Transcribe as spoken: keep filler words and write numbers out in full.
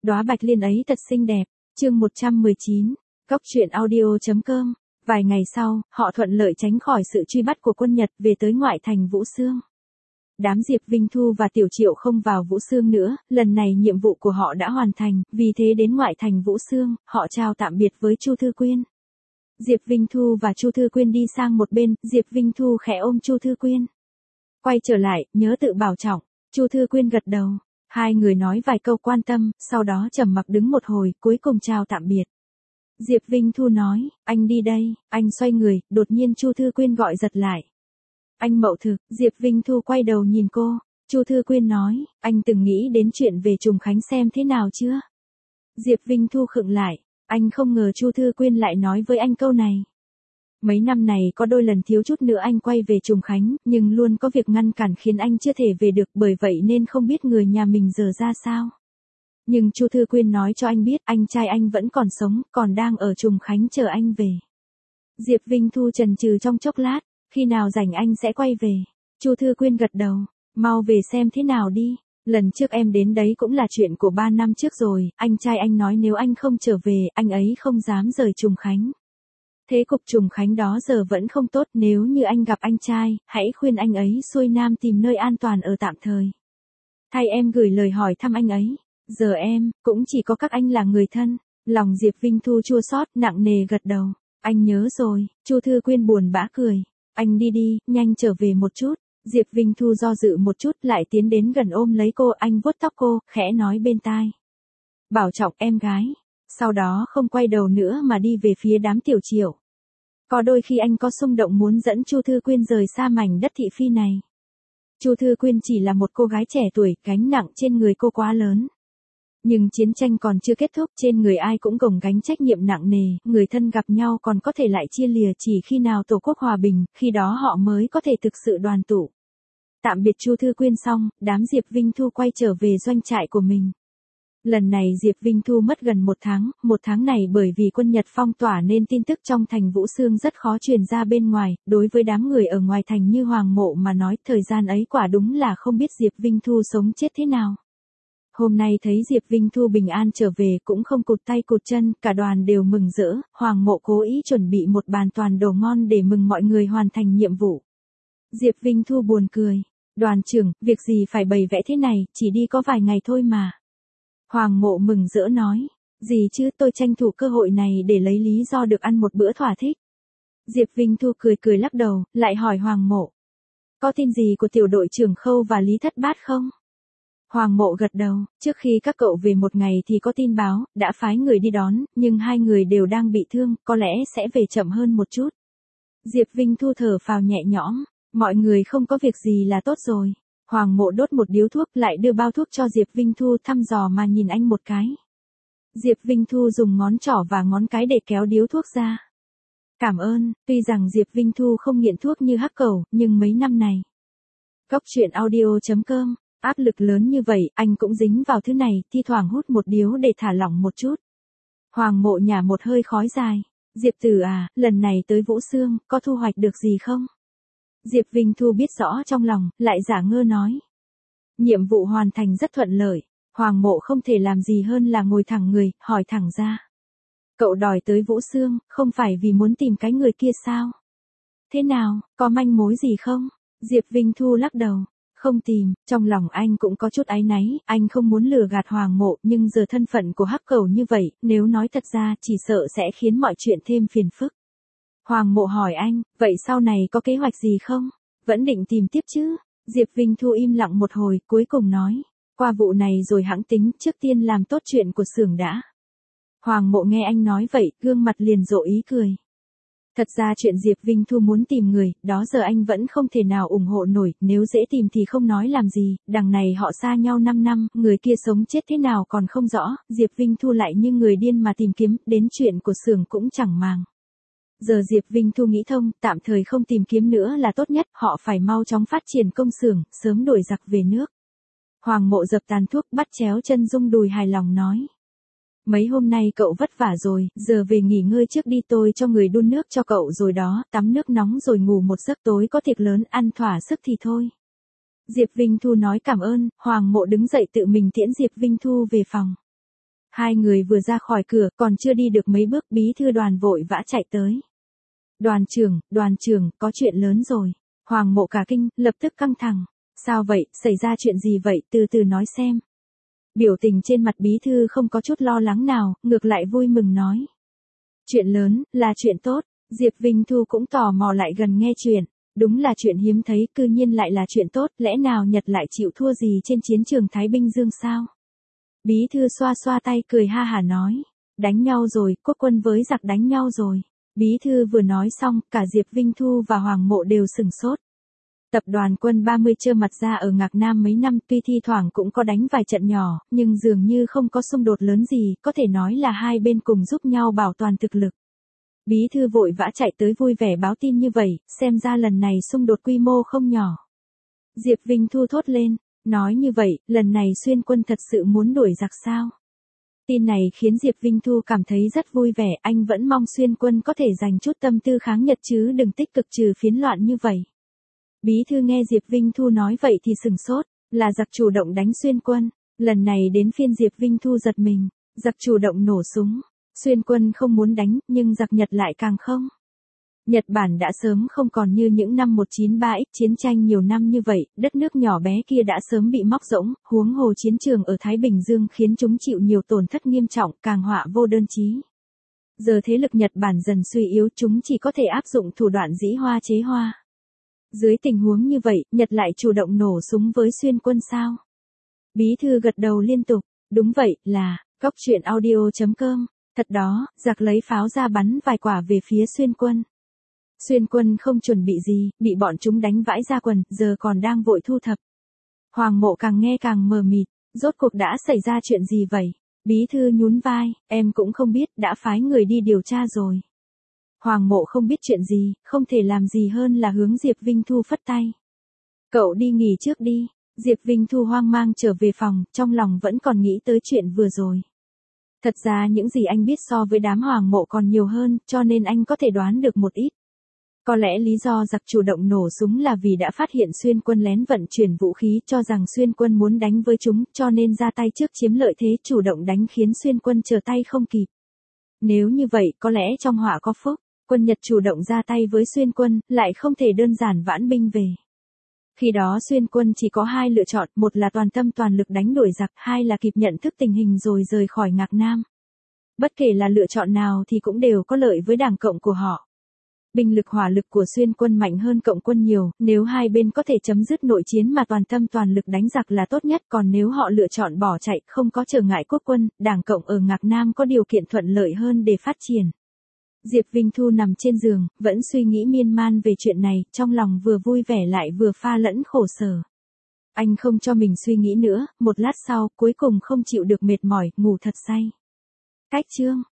Đóa bạch liên ấy thật xinh đẹp. Chương một trăm mười chín. Góc truyện audio chấm com. Vài ngày sau, họ thuận lợi tránh khỏi sự truy bắt của quân Nhật về tới ngoại thành Vũ Xương. Đám Diệp Vinh Thu và Tiểu Triệu không vào Vũ Xương nữa, lần này nhiệm vụ của họ đã hoàn thành, vì thế đến ngoại thành Vũ Xương, họ chào tạm biệt với Chu Thư Quyên. Diệp Vinh Thu và Chu Thư Quyên đi sang một bên, Diệp Vinh Thu khẽ ôm Chu Thư Quyên. Quay trở lại, nhớ tự bảo trọng. Chu Thư Quyên gật đầu. Hai người nói vài câu quan tâm, sau đó trầm mặc đứng một hồi, cuối cùng chào tạm biệt. Diệp Vinh Thu nói, anh đi đây, anh xoay người, đột nhiên Chu Thư Quyên gọi giật lại. Anh Mậu Thực. Diệp Vinh Thu quay đầu nhìn cô. Chu Thư Quyên nói, anh từng nghĩ đến chuyện về Trùng Khánh xem thế nào chưa? Diệp Vinh Thu khựng lại, anh không ngờ Chu Thư Quyên lại nói với anh câu này. Mấy năm này có đôi lần thiếu chút nữa anh quay về Trùng Khánh, nhưng luôn có việc ngăn cản khiến anh chưa thể về được, bởi vậy nên không biết người nhà mình giờ ra sao. Nhưng Chu Thư Quyên nói cho anh biết anh trai anh vẫn còn sống, còn đang ở Trùng Khánh chờ anh về. Diệp Vinh Thu chần chừ trong chốc lát, khi nào rảnh anh sẽ quay về. Chu Thư Quyên gật đầu, mau về xem thế nào đi. Lần trước em đến đấy cũng là chuyện của ba năm trước rồi, anh trai anh nói nếu anh không trở về, anh ấy không dám rời Trùng Khánh. Thế cục Trùng Khánh đó giờ vẫn không tốt, nếu như anh gặp anh trai, hãy khuyên anh ấy xuôi nam tìm nơi an toàn ở tạm thời. Thay em gửi lời hỏi thăm anh ấy. Giờ em, cũng chỉ có các anh là người thân. Lòng Diệp Vinh Thu chua xót, nặng nề gật đầu. Anh nhớ rồi. Chu Thư Quyên buồn bã cười. Anh đi đi, nhanh trở về một chút. Diệp Vinh Thu do dự một chút, lại tiến đến gần ôm lấy cô, anh vuốt tóc cô, khẽ nói bên tai. Bảo trọng em gái. Sau đó không quay đầu nữa mà đi về phía đám Tiểu Triệu. Có đôi khi anh có xung động muốn dẫn Chu Thư Quyên rời xa mảnh đất thị phi này. Chu Thư Quyên chỉ là một cô gái trẻ tuổi, gánh nặng trên người cô quá lớn. Nhưng chiến tranh còn chưa kết thúc, trên người ai cũng gồng gánh trách nhiệm nặng nề, người thân gặp nhau còn có thể lại chia lìa, chỉ khi nào Tổ quốc hòa bình, khi đó họ mới có thể thực sự đoàn tụ. Tạm biệt Chu Thư Quyên xong, đám Diệp Vinh Thu quay trở về doanh trại của mình. Lần này Diệp Vinh Thu mất gần một tháng, một tháng này bởi vì quân Nhật phong tỏa nên tin tức trong thành Vũ Xương rất khó truyền ra bên ngoài, đối với đám người ở ngoài thành như Hoàng Mộ mà nói, thời gian ấy quả đúng là không biết Diệp Vinh Thu sống chết thế nào. Hôm nay thấy Diệp Vinh Thu bình an trở về cũng không cụt tay cụt chân, cả đoàn đều mừng rỡ, Hoàng Mộ cố ý chuẩn bị một bàn toàn đồ ngon để mừng mọi người hoàn thành nhiệm vụ. Diệp Vinh Thu buồn cười, đoàn trưởng, việc gì phải bày vẽ thế này, chỉ đi có vài ngày thôi mà. Hoàng Mộ mừng rỡ nói, gì chứ, tôi tranh thủ cơ hội này để lấy lý do được ăn một bữa thỏa thích. Diệp Vinh Thu cười cười lắc đầu, lại hỏi Hoàng Mộ. Có tin gì của tiểu đội trưởng Khâu và Lý Thất Bát không? Hoàng Mộ gật đầu, trước khi các cậu về một ngày thì có tin báo, đã phái người đi đón, nhưng hai người đều đang bị thương, có lẽ sẽ về chậm hơn một chút. Diệp Vinh Thu thở phào nhẹ nhõm, mọi người không có việc gì là tốt rồi. Hoàng Mộ đốt một điếu thuốc lại đưa bao thuốc cho Diệp Vinh Thu, thăm dò mà nhìn anh một cái. Diệp Vinh Thu dùng ngón trỏ và ngón cái để kéo điếu thuốc ra. Cảm ơn, tuy rằng Diệp Vinh Thu không nghiện thuốc như Hắc Cẩu, nhưng mấy năm này. Góc truyện audio chấm com. Áp lực lớn như vậy, anh cũng dính vào thứ này, thi thoảng hút một điếu để thả lỏng một chút. Hoàng Mộ nhả một hơi khói dài. Diệp Tử à, lần này tới Vũ Xương, có thu hoạch được gì không? Diệp Vinh Thu biết rõ trong lòng, lại giả ngơ nói. Nhiệm vụ hoàn thành rất thuận lợi, Hoàng Mộ không thể làm gì hơn là ngồi thẳng người, hỏi thẳng ra. Cậu đòi tới Vũ Xương, không phải vì muốn tìm cái người kia sao? Thế nào, có manh mối gì không? Diệp Vinh Thu lắc đầu. Không tìm, trong lòng anh cũng có chút áy náy, anh không muốn lừa gạt Hoàng Mộ, nhưng giờ thân phận của Hắc Cẩu như vậy, nếu nói thật ra chỉ sợ sẽ khiến mọi chuyện thêm phiền phức. Hoàng Mộ hỏi anh, vậy sau này có kế hoạch gì không? Vẫn định tìm tiếp chứ? Diệp Vinh Thu im lặng một hồi, cuối cùng nói, qua vụ này rồi hẵng tính, trước tiên làm tốt chuyện của xưởng đã. Hoàng Mộ nghe anh nói vậy, gương mặt liền rộ ý cười. Thật ra chuyện Diệp Vinh Thu muốn tìm người, đó giờ anh vẫn không thể nào ủng hộ nổi, nếu dễ tìm thì không nói làm gì, đằng này họ xa nhau năm năm, người kia sống chết thế nào còn không rõ, Diệp Vinh Thu lại như người điên mà tìm kiếm, đến chuyện của xưởng cũng chẳng màng. Giờ Diệp Vinh Thu nghĩ thông, tạm thời không tìm kiếm nữa là tốt nhất, họ phải mau chóng phát triển công xưởng, sớm đuổi giặc về nước. Hoàng Mộ dập tàn thuốc, bắt chéo chân rung đùi hài lòng nói. Mấy hôm nay cậu vất vả rồi, giờ về nghỉ ngơi trước đi, tôi cho người đun nước cho cậu rồi đó, tắm nước nóng rồi ngủ một giấc, tối có tiệc lớn, ăn thỏa sức thì thôi. Diệp Vinh Thu nói cảm ơn, Hoàng Mộ đứng dậy tự mình tiễn Diệp Vinh Thu về phòng. Hai người vừa ra khỏi cửa, còn chưa đi được mấy bước, bí thư Đoàn vội vã chạy tới. Đoàn trưởng, đoàn trưởng, có chuyện lớn rồi. Hoàng Mộ cả kinh, lập tức căng thẳng. Sao vậy, xảy ra chuyện gì vậy, từ từ nói xem. Biểu tình trên mặt bí thư không có chút lo lắng nào, ngược lại vui mừng nói. Chuyện lớn, là chuyện tốt. Diệp Vinh Thu cũng tò mò lại gần nghe chuyện. Đúng là chuyện hiếm thấy, cư nhiên lại là chuyện tốt, lẽ nào Nhật lại chịu thua gì trên chiến trường Thái Bình Dương sao? Bí thư xoa xoa tay cười ha hả nói. Đánh nhau rồi, quốc quân với giặc đánh nhau rồi. Bí thư vừa nói xong, cả Diệp Vinh Thu và Hoàng Mộ đều sửng sốt. Tập đoàn quân ba mươi trơ mặt ra ở Ngạc Nam mấy năm, tuy thi thoảng cũng có đánh vài trận nhỏ, nhưng dường như không có xung đột lớn gì, có thể nói là hai bên cùng giúp nhau bảo toàn thực lực. Bí thư vội vã chạy tới vui vẻ báo tin như vậy, xem ra lần này xung đột quy mô không nhỏ. Diệp Vinh Thu thốt lên, nói như vậy, lần này Xuyên quân thật sự muốn đuổi giặc sao? Tin này khiến Diệp Vinh Thu cảm thấy rất vui vẻ, anh vẫn mong Xuyên quân có thể dành chút tâm tư kháng Nhật chứ đừng tích cực trừ phiến loạn như vậy. Bí thư nghe Diệp Vinh Thu nói vậy thì sừng sốt, là giặc chủ động đánh Xuyên quân. Lần này đến phiên Diệp Vinh Thu giật mình, giặc chủ động nổ súng. Xuyên quân không muốn đánh, nhưng giặc Nhật lại càng không. Nhật Bản đã sớm không còn như những năm một chín ba x chiến tranh nhiều năm như vậy, đất nước nhỏ bé kia đã sớm bị móc rỗng, huống hồ chiến trường ở Thái Bình Dương khiến chúng chịu nhiều tổn thất nghiêm trọng, càng họa vô đơn chí. Giờ thế lực Nhật Bản dần suy yếu, chúng chỉ có thể áp dụng thủ đoạn dĩ hoa chế hoa. Dưới tình huống như vậy, Nhật lại chủ động nổ súng với Xuyên quân sao? Bí thư gật đầu liên tục, đúng vậy, là, cóc truyện audio chấm com. Thật đó, giặc lấy pháo ra bắn vài quả về phía Xuyên quân. Xuyên quân không chuẩn bị gì, bị bọn chúng đánh vãi ra quần, giờ còn đang vội thu thập. Hoàng Mộ càng nghe càng mờ mịt, rốt cuộc đã xảy ra chuyện gì vậy? Bí thư nhún vai, em cũng không biết, đã phái người đi điều tra rồi. Hoàng Mộ không biết chuyện gì, không thể làm gì hơn là hướng Diệp Vinh Thu phất tay. Cậu đi nghỉ trước đi. Diệp Vinh Thu hoang mang trở về phòng, trong lòng vẫn còn nghĩ tới chuyện vừa rồi. Thật ra những gì anh biết so với đám Hoàng Mộ còn nhiều hơn, cho nên anh có thể đoán được một ít. Có lẽ lý do giặc chủ động nổ súng là vì đã phát hiện Xuyên quân lén vận chuyển vũ khí, cho rằng Xuyên quân muốn đánh với chúng, cho nên ra tay trước chiếm lợi thế chủ động đánh khiến Xuyên quân trở tay không kịp. Nếu như vậy, có lẽ trong họa có phúc, quân Nhật chủ động ra tay với Xuyên quân, lại không thể đơn giản vãn binh về. Khi đó Xuyên quân chỉ có hai lựa chọn, một là toàn tâm toàn lực đánh đuổi giặc, hai là kịp nhận thức tình hình rồi rời khỏi Ngạc Nam. Bất kể là lựa chọn nào thì cũng đều có lợi với đảng cộng của họ. Binh lực hỏa lực của Xuyên quân mạnh hơn cộng quân nhiều, nếu hai bên có thể chấm dứt nội chiến mà toàn tâm toàn lực đánh giặc là tốt nhất, còn nếu họ lựa chọn bỏ chạy, không có trở ngại quốc quân, đảng cộng ở Ngạc Nam có điều kiện thuận lợi hơn để phát triển. Diệp Vinh Thu nằm trên giường, vẫn suy nghĩ miên man về chuyện này, trong lòng vừa vui vẻ lại vừa pha lẫn khổ sở. Anh không cho mình suy nghĩ nữa, một lát sau, cuối cùng không chịu được mệt mỏi, ngủ thật say. Cách chương